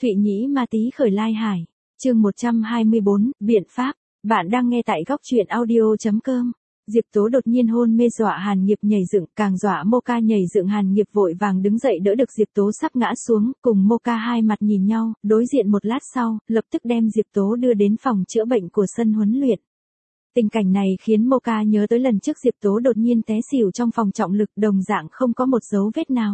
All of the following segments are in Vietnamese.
Thụy Nhĩ Ma Tý khởi lai hải. Chương 124, biện pháp. Bạn đang nghe tại góc truyện audio.com. Diệp Tố đột nhiên hôn mê dọa Hàn Nghiệp nhảy dựng, càng dọa Moca nhảy dựng. Hàn Nghiệp vội vàng đứng dậy đỡ được Diệp Tố sắp ngã xuống, cùng Moca hai mặt nhìn nhau, đối diện một lát sau, lập tức đem Diệp Tố đưa đến phòng chữa bệnh của sân huấn luyện. Tình cảnh này khiến Moca nhớ tới lần trước Diệp Tố đột nhiên té xỉu trong phòng trọng lực, đồng dạng không có một dấu vết nào.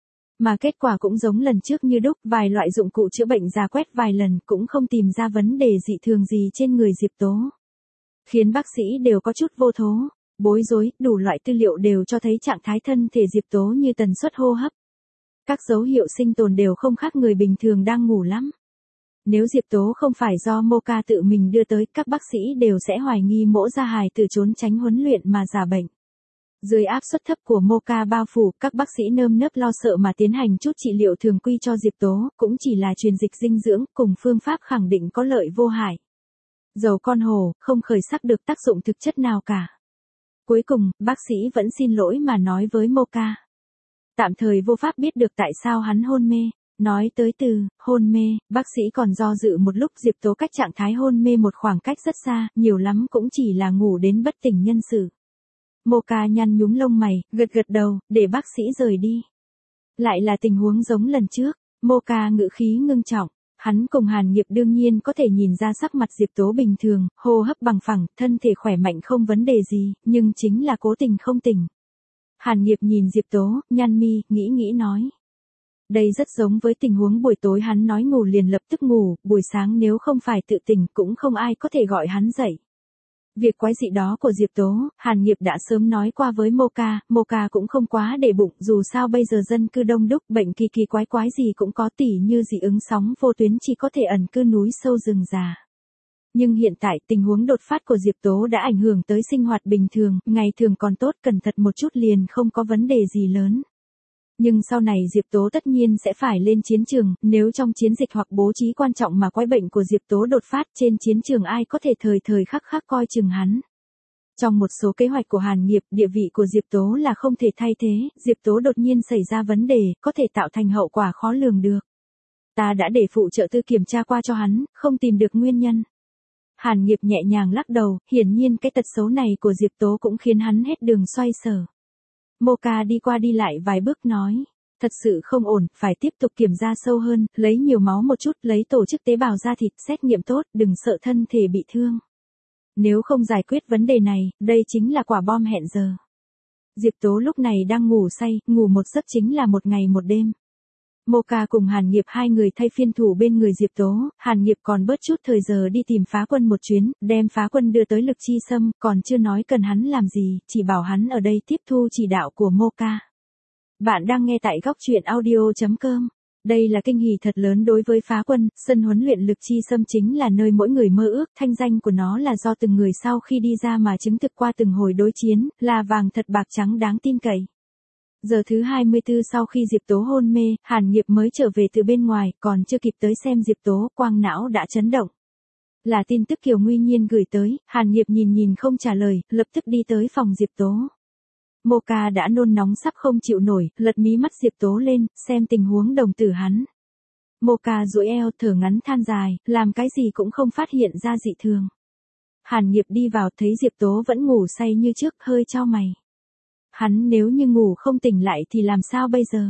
Mà kết quả cũng giống lần trước như đúc, vài loại dụng cụ chữa bệnh rà quét vài lần cũng không tìm ra vấn đề dị thường gì trên người Diệp Tố. Khiến bác sĩ đều có chút vô thố, bối rối, đủ loại tư liệu đều cho thấy trạng thái thân thể Diệp Tố như tần suất hô hấp. Các dấu hiệu sinh tồn đều không khác người bình thường đang ngủ lắm. Nếu Diệp Tố không phải do Moca tự mình đưa tới, các bác sĩ đều sẽ hoài nghi mỗ gia hài từ trốn tránh huấn luyện mà giả bệnh. Dưới áp suất thấp của Moca bao phủ, các bác sĩ nơm nớp lo sợ mà tiến hành chút trị liệu thường quy cho Diệp Tố, cũng chỉ là truyền dịch dinh dưỡng, cùng phương pháp khẳng định có lợi vô hại. Dầu con hổ, không khởi sắc được tác dụng thực chất nào cả. Cuối cùng, bác sĩ vẫn xin lỗi mà nói với Moca. Tạm thời vô pháp biết được tại sao hắn hôn mê. Nói tới từ hôn mê, bác sĩ còn do dự một lúc. Diệp Tố cách trạng thái hôn mê một khoảng cách rất xa, nhiều lắm cũng chỉ là ngủ đến bất tỉnh nhân sự. Moca nhăn nhúm lông mày, gật gật đầu, để bác sĩ rời đi. Lại là tình huống giống lần trước, Moca ngữ khí ngưng trọng. Hắn cùng Hàn Nghiệp đương nhiên có thể nhìn ra sắc mặt Diệp Tố bình thường, hô hấp bằng phẳng, thân thể khỏe mạnh không vấn đề gì, nhưng chính là cố tình không tỉnh. Hàn Nghiệp nhìn Diệp Tố, nhăn mi, nghĩ nói. Đây rất giống với tình huống buổi tối hắn nói ngủ liền lập tức ngủ, buổi sáng nếu không phải tự tỉnh cũng không ai có thể gọi hắn dậy. Việc quái dị đó của Diệp Tố, Hàn Nghiệp đã sớm nói qua với Moca cũng không quá để bụng, dù sao bây giờ dân cư đông đúc, bệnh kỳ kỳ quái gì cũng có, tỉ như dị ứng sóng vô tuyến chỉ có thể ẩn cư núi sâu rừng già. Nhưng hiện tại tình huống đột phát của Diệp Tố đã ảnh hưởng tới sinh hoạt bình thường, ngày thường còn tốt, cẩn thận một chút liền không có vấn đề gì lớn. Nhưng sau này Diệp Tố tất nhiên sẽ phải lên chiến trường, nếu trong chiến dịch hoặc bố trí quan trọng mà quái bệnh của Diệp Tố đột phát trên chiến trường, ai có thể thời khắc coi chừng hắn. Trong một số kế hoạch của Hàn Nghiệp, địa vị của Diệp Tố là không thể thay thế, Diệp Tố đột nhiên xảy ra vấn đề, có thể tạo thành hậu quả khó lường được. Ta đã để phụ trợ tư kiểm tra qua cho hắn, không tìm được nguyên nhân. Hàn Nghiệp nhẹ nhàng lắc đầu, hiển nhiên cái tật xấu này của Diệp Tố cũng khiến hắn hết đường xoay sở. Moca đi qua đi lại vài bước nói, thật sự không ổn, phải tiếp tục kiểm tra sâu hơn, lấy nhiều máu một chút, lấy tổ chức tế bào da thịt, xét nghiệm tốt, đừng sợ thân thể bị thương. Nếu không giải quyết vấn đề này, đây chính là quả bom hẹn giờ. Diệp Tố lúc này đang ngủ say, ngủ một giấc chính là một ngày một đêm. Moca cùng Hàn Nghiệp hai người thay phiên thủ bên người Diệp Tố, Hàn Nghiệp còn bớt chút thời giờ đi tìm Phá Quân một chuyến, đem Phá Quân đưa tới Lực Chi Sâm, còn chưa nói cần hắn làm gì, chỉ bảo hắn ở đây tiếp thu chỉ đạo của Moca. Bạn đang nghe tại góc truyện audio.com. Đây là kinh hỉ thật lớn đối với Phá Quân, sân huấn luyện Lực Chi Sâm chính là nơi mỗi người mơ ước, thanh danh của nó là do từng người sau khi đi ra mà chứng thực qua từng hồi đối chiến, là vàng thật bạc trắng đáng tin cậy. Giờ thứ 24 sau khi Diệp Tố hôn mê, Hàn Nghiệp mới trở về từ bên ngoài, còn chưa kịp tới xem Diệp Tố, quang não đã chấn động. Là tin tức Kiều Nguy Nhiên gửi tới, Hàn Nghiệp nhìn không trả lời, lập tức đi tới phòng Diệp Tố. Moca đã nôn nóng sắp không chịu nổi, lật mí mắt Diệp Tố lên, xem tình huống đồng tử hắn. Moca duỗi eo, thở ngắn than dài, làm cái gì cũng không phát hiện ra dị thường. Hàn Nghiệp đi vào thấy Diệp Tố vẫn ngủ say như trước, hơi chau mày. Hắn nếu như ngủ không tỉnh lại thì làm sao bây giờ?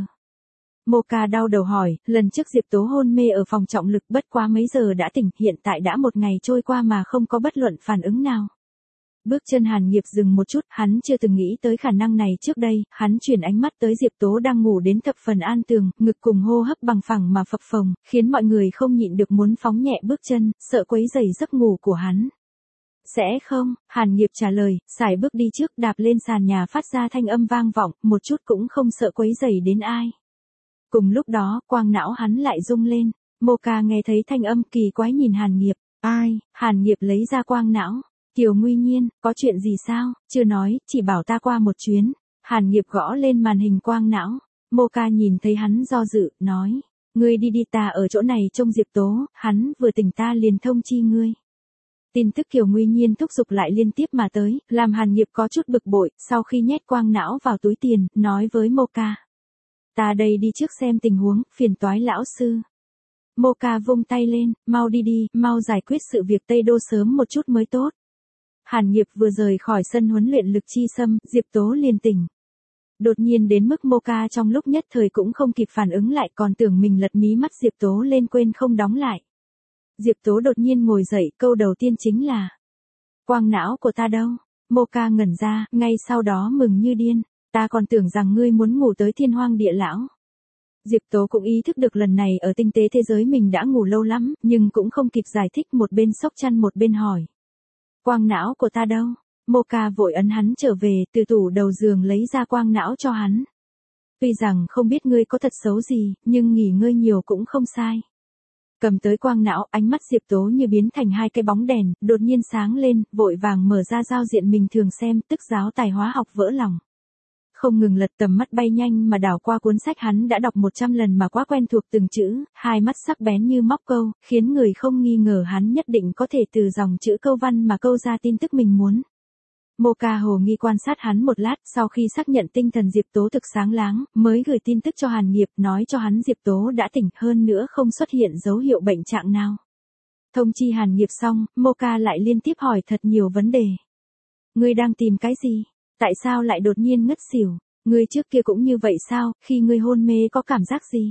Moca đau đầu hỏi, lần trước Diệp Tố hôn mê ở phòng trọng lực bất quá mấy giờ đã tỉnh, hiện tại đã một ngày trôi qua mà không có bất luận phản ứng nào. Bước chân Hàn Nghiệp dừng một chút, hắn chưa từng nghĩ tới khả năng này trước đây, hắn chuyển ánh mắt tới Diệp Tố đang ngủ đến thập phần an tường, ngực cùng hô hấp bằng phẳng mà phập phồng, khiến mọi người không nhịn được muốn phóng nhẹ bước chân, sợ quấy rầy giấc ngủ của hắn. Sẽ không, Hàn Nghiệp trả lời, sải bước đi trước, đạp lên sàn nhà phát ra thanh âm vang vọng, một chút cũng không sợ quấy rầy đến ai. Cùng lúc đó, quang não hắn lại rung lên, Moca nghe thấy thanh âm kỳ quái nhìn Hàn Nghiệp, ai, Hàn Nghiệp lấy ra quang não, Kiều Nguy Nhiên, có chuyện gì sao, chưa nói, chỉ bảo ta qua một chuyến, Hàn Nghiệp gõ lên màn hình quang não, Moca nhìn thấy hắn do dự, nói, ngươi đi ta ở chỗ này trông Diệp Tố, hắn vừa tỉnh ta liền thông chi ngươi. Tin tức Kiều Nguy Nhiên thúc giục lại liên tiếp mà tới, làm Hàn Nghiệp có chút bực bội, sau khi nhét quang não vào túi tiền, nói với Moca. Ta đây đi trước xem tình huống, phiền toái lão sư. Mocha vung tay lên, mau đi đi, mau giải quyết sự việc Tây Đô sớm một chút mới tốt. Hàn Nghiệp vừa rời khỏi sân huấn luyện Lực Chi Sâm, Diệp Tố liền tỉnh. Đột nhiên đến mức Mocha trong lúc nhất thời cũng không kịp phản ứng lại, còn tưởng mình lật mí mắt Diệp Tố lên quên không đóng lại. Diệp Tố đột nhiên ngồi dậy, câu đầu tiên chính là: quang não của ta đâu? Mocha ngẩn ra, ngay sau đó mừng như điên: ta còn tưởng rằng ngươi muốn ngủ tới thiên hoang địa lão. Diệp Tố cũng ý thức được lần này ở tinh tế thế giới mình đã ngủ lâu lắm, nhưng cũng không kịp giải thích, một bên xốc chăn một bên hỏi: quang não của ta đâu? Mocha vội ấn hắn trở về, từ tủ đầu giường lấy ra quang não cho hắn. Tuy rằng không biết ngươi có thật xấu gì, nhưng nghỉ ngơi nhiều cũng không sai. Cầm tới quang não, ánh mắt Diệp Tố như biến thành hai cái bóng đèn, đột nhiên sáng lên, vội vàng mở ra giao diện mình thường xem, tức giáo tài hóa học vỡ lòng. Không ngừng lật, tầm mắt bay nhanh mà đảo qua cuốn sách hắn đã đọc 100 lần mà quá quen thuộc từng chữ, hai mắt sắc bén như móc câu, khiến người không nghi ngờ hắn nhất định có thể từ dòng chữ câu văn mà câu ra tin tức mình muốn. Mocha hồ nghi quan sát hắn một lát, sau khi xác nhận tinh thần Diệp Tố thực sáng láng, mới gửi tin tức cho Hàn Nghiệp, nói cho hắn Diệp Tố đã tỉnh, hơn nữa không xuất hiện dấu hiệu bệnh trạng nào. Thông chi Hàn Nghiệp xong, Mocha lại liên tiếp hỏi thật nhiều vấn đề. Ngươi đang tìm cái gì? Tại sao lại đột nhiên ngất xỉu? Ngươi trước kia cũng như vậy sao, khi ngươi hôn mê có cảm giác gì?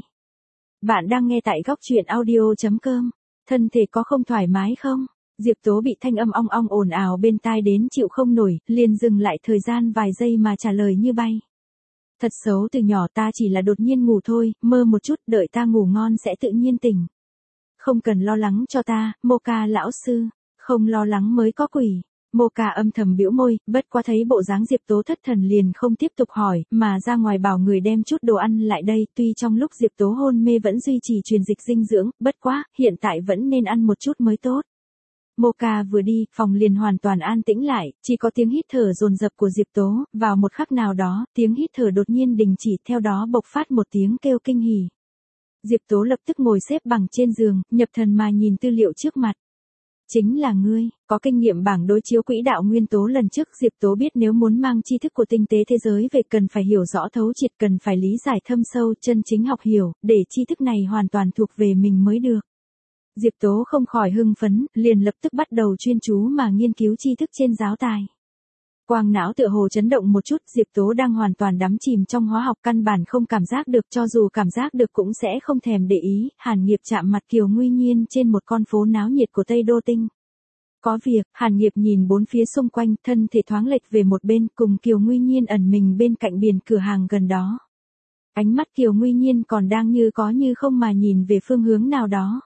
Bạn đang nghe tại góc truyện audio.com. Thân thể có không thoải mái không? Diệp Tố bị thanh âm ong ong ồn ào bên tai đến chịu không nổi, liền dừng lại thời gian vài giây mà trả lời như bay. Thật xấu, từ nhỏ ta chỉ là đột nhiên ngủ thôi, mơ một chút, đợi ta ngủ ngon sẽ tự nhiên tỉnh. Không cần lo lắng cho ta, Mocha lão sư, không lo lắng mới có quỷ. Mocha âm thầm bĩu môi, bất quá thấy bộ dáng Diệp Tố thất thần liền không tiếp tục hỏi, mà ra ngoài bảo người đem chút đồ ăn lại đây, tuy trong lúc Diệp Tố hôn mê vẫn duy trì truyền dịch dinh dưỡng, bất quá, hiện tại vẫn nên ăn một chút mới tốt. Mocha vừa đi, phòng liền hoàn toàn an tĩnh lại, chỉ có tiếng hít thở dồn dập của Diệp Tố, vào một khắc nào đó, tiếng hít thở đột nhiên đình chỉ, theo đó bộc phát một tiếng kêu kinh hỉ. Diệp Tố lập tức ngồi xếp bằng trên giường, nhập thần mà nhìn tư liệu trước mặt. Chính là ngươi, có kinh nghiệm bảng đối chiếu quỹ đạo nguyên tố lần trước, Diệp Tố biết nếu muốn mang tri thức của tinh tế thế giới về cần phải hiểu rõ thấu triệt, cần phải lý giải thâm sâu, chân chính học hiểu, để tri thức này hoàn toàn thuộc về mình mới được. Diệp Tố không khỏi hưng phấn, liền lập tức bắt đầu chuyên chú mà nghiên cứu tri thức trên giáo tài. Quang não tựa hồ chấn động một chút, Diệp Tố đang hoàn toàn đắm chìm trong hóa học, căn bản không cảm giác được, cho dù cảm giác được cũng sẽ không thèm để ý. Hàn Nghiệp chạm mặt Kiều Nguy Nhiên trên một con phố náo nhiệt của Tây Đô Tinh. Có việc, Hàn Nghiệp nhìn bốn phía xung quanh, thân thể thoáng lệch về một bên, cùng Kiều Nguy Nhiên ẩn mình bên cạnh biển cửa hàng gần đó. Ánh mắt Kiều Nguy Nhiên còn đang như có như không mà nhìn về phương hướng nào đó.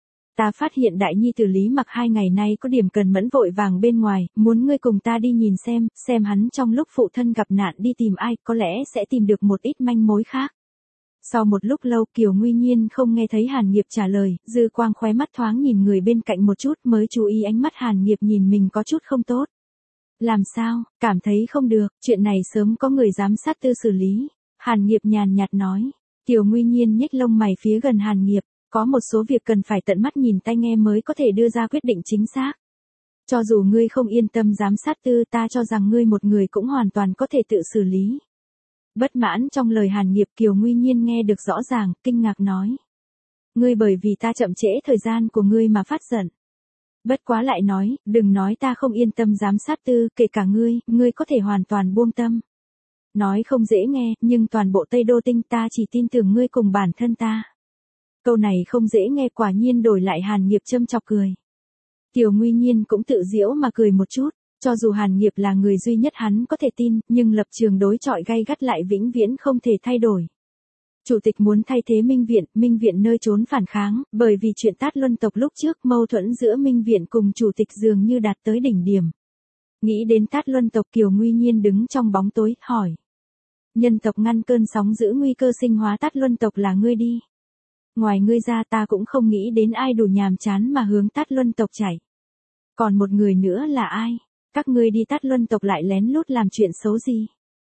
Ta phát hiện đại nhi tử Lý Mặc 2 ngày nay có điểm cần mẫn, vội vàng bên ngoài, muốn ngươi cùng ta đi nhìn xem hắn trong lúc phụ thân gặp nạn đi tìm ai, có lẽ sẽ tìm được một ít manh mối khác. Sau một lúc lâu, Kiều Nguy Nhiên không nghe thấy Hàn Nghiệp trả lời, dư quang khóe mắt thoáng nhìn người bên cạnh một chút, mới chú ý ánh mắt Hàn Nghiệp nhìn mình có chút không tốt. Làm sao, cảm thấy không được, chuyện này sớm có người giám sát tư xử lý. Hàn Nghiệp nhàn nhạt nói. Kiều Nguy Nhiên nhếch lông mày phía gần Hàn Nghiệp. Có một số việc cần phải tận mắt nhìn tai nghe mới có thể đưa ra quyết định chính xác. Cho dù ngươi không yên tâm giám sát tư, ta cho rằng ngươi một người cũng hoàn toàn có thể tự xử lý. Bất mãn trong lời Hàn Nghiệp, Kiều Nguy Nhiên nghe được rõ ràng, kinh ngạc nói. Ngươi bởi vì ta chậm trễ thời gian của ngươi mà phát giận. Bất quá lại nói, đừng nói ta không yên tâm giám sát tư, kể cả ngươi có thể hoàn toàn buông tâm. Nói không dễ nghe, nhưng toàn bộ Tây Đô Tinh ta chỉ tin tưởng ngươi cùng bản thân ta. Câu này không dễ nghe, quả nhiên đổi lại Hàn Nghiệp châm chọc cười. Kiều Nguy Nhiên cũng tự giễu mà cười một chút, cho dù Hàn Nghiệp là người duy nhất hắn có thể tin, nhưng lập trường đối chọi gay gắt lại vĩnh viễn không thể thay đổi. Chủ tịch muốn thay thế Minh Viện nơi trốn phản kháng, bởi vì chuyện Tát Luân tộc lúc trước, mâu thuẫn giữa Minh Viện cùng chủ tịch dường như đạt tới đỉnh điểm. Nghĩ đến Tát Luân tộc, Kiều Nguy Nhiên đứng trong bóng tối, hỏi. Nhân tộc ngăn cơn sóng giữ nguy cơ sinh hóa Tát Luân tộc là ngươi đi. Ngoài ngươi ra ta cũng không nghĩ đến ai đủ nhàm chán mà hướng Tát Luân tộc chạy. Còn một người nữa là ai? Các ngươi đi Tát Luân tộc lại lén lút làm chuyện xấu gì?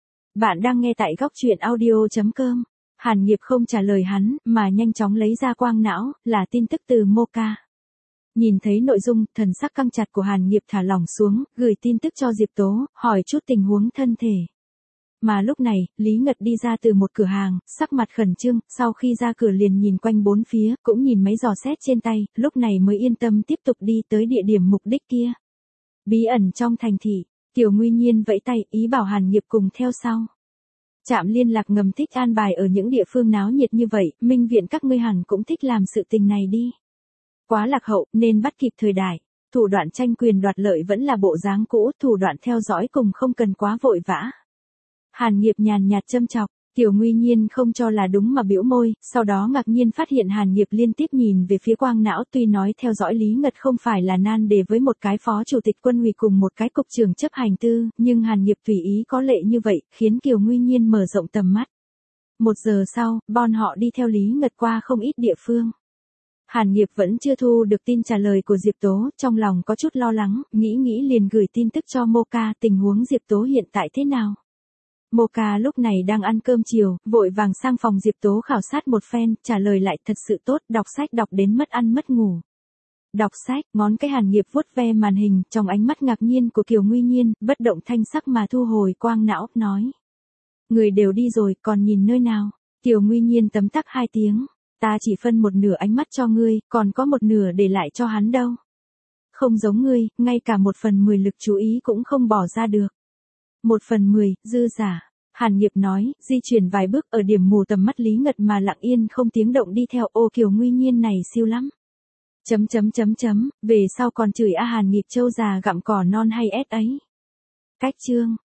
Bạn đang nghe tại góc truyện audio.com. Hàn Nghiệp không trả lời hắn, mà nhanh chóng lấy ra quang não, là tin tức từ Mocha. Nhìn thấy nội dung, thần sắc căng chặt của Hàn Nghiệp thả lỏng xuống, gửi tin tức cho Diệp Tố, hỏi chút tình huống thân thể. Mà lúc này, Lý Ngật đi ra từ một cửa hàng, sắc mặt khẩn trương, sau khi ra cửa liền nhìn quanh bốn phía, cũng nhìn mấy giò xét trên tay, lúc này mới yên tâm tiếp tục đi tới địa điểm mục đích kia. Bí ẩn trong thành thị, Tiểu Nguy Nhiên vẫy tay, ý bảo Hàn Nghiệp cùng theo sau. Trạm liên lạc ngầm thích an bài ở những địa phương náo nhiệt như vậy, minh viện các ngươi hẳn cũng thích làm sự tình này đi. Quá lạc hậu, nên bắt kịp thời đại. Thủ đoạn tranh quyền đoạt lợi vẫn là bộ dáng cũ, thủ đoạn theo dõi cùng không cần quá vội vã. Hàn Nghiệp nhàn nhạt châm chọc, Tiểu Nguy Nhiên không cho là đúng mà bĩu môi, sau đó ngạc nhiên phát hiện Hàn Nghiệp liên tiếp nhìn về phía quang não, tuy nói theo dõi Lý Ngật không phải là nan đề với một cái phó chủ tịch quân ủy cùng một cái cục trưởng chấp hành tư, nhưng Hàn Nghiệp tùy ý có lệ như vậy, khiến Kiều Nguy Nhiên mở rộng tầm mắt. 1 giờ sau, bọn họ đi theo Lý Ngật qua không ít địa phương. Hàn Nghiệp vẫn chưa thu được tin trả lời của Diệp Tố, trong lòng có chút lo lắng, nghĩ liền gửi tin tức cho Moka, tình huống Diệp Tố hiện tại thế nào. Moka lúc này đang ăn cơm chiều, vội vàng sang phòng Diệp Tố khảo sát một phen, trả lời lại thật sự tốt, đọc sách đọc đến mất ăn mất ngủ. Đọc sách, ngón cái Hàn Nghiệp vuốt ve màn hình, trong ánh mắt ngạc nhiên của Kiều Nguy Nhiên, bất động thanh sắc mà thu hồi quang não, nói. Người đều đi rồi, còn nhìn nơi nào? Kiều Nguy Nhiên tấm tắc 2 tiếng. Ta chỉ phân một nửa ánh mắt cho ngươi, còn có một nửa để lại cho hắn đâu. Không giống ngươi, ngay cả 1/10 lực chú ý cũng không bỏ ra được. 1/10, dư giả. Hàn Nghiệp nói, di chuyển vài bước ở điểm mù tầm mắt Lý Ngật mà lặng yên không tiếng động đi theo, ô Kiều Nguy Nhiên này siêu lắm. Về sau còn chửi Hàn Nghiệp trâu già gặm cỏ non hay ét ấy. Cách chương.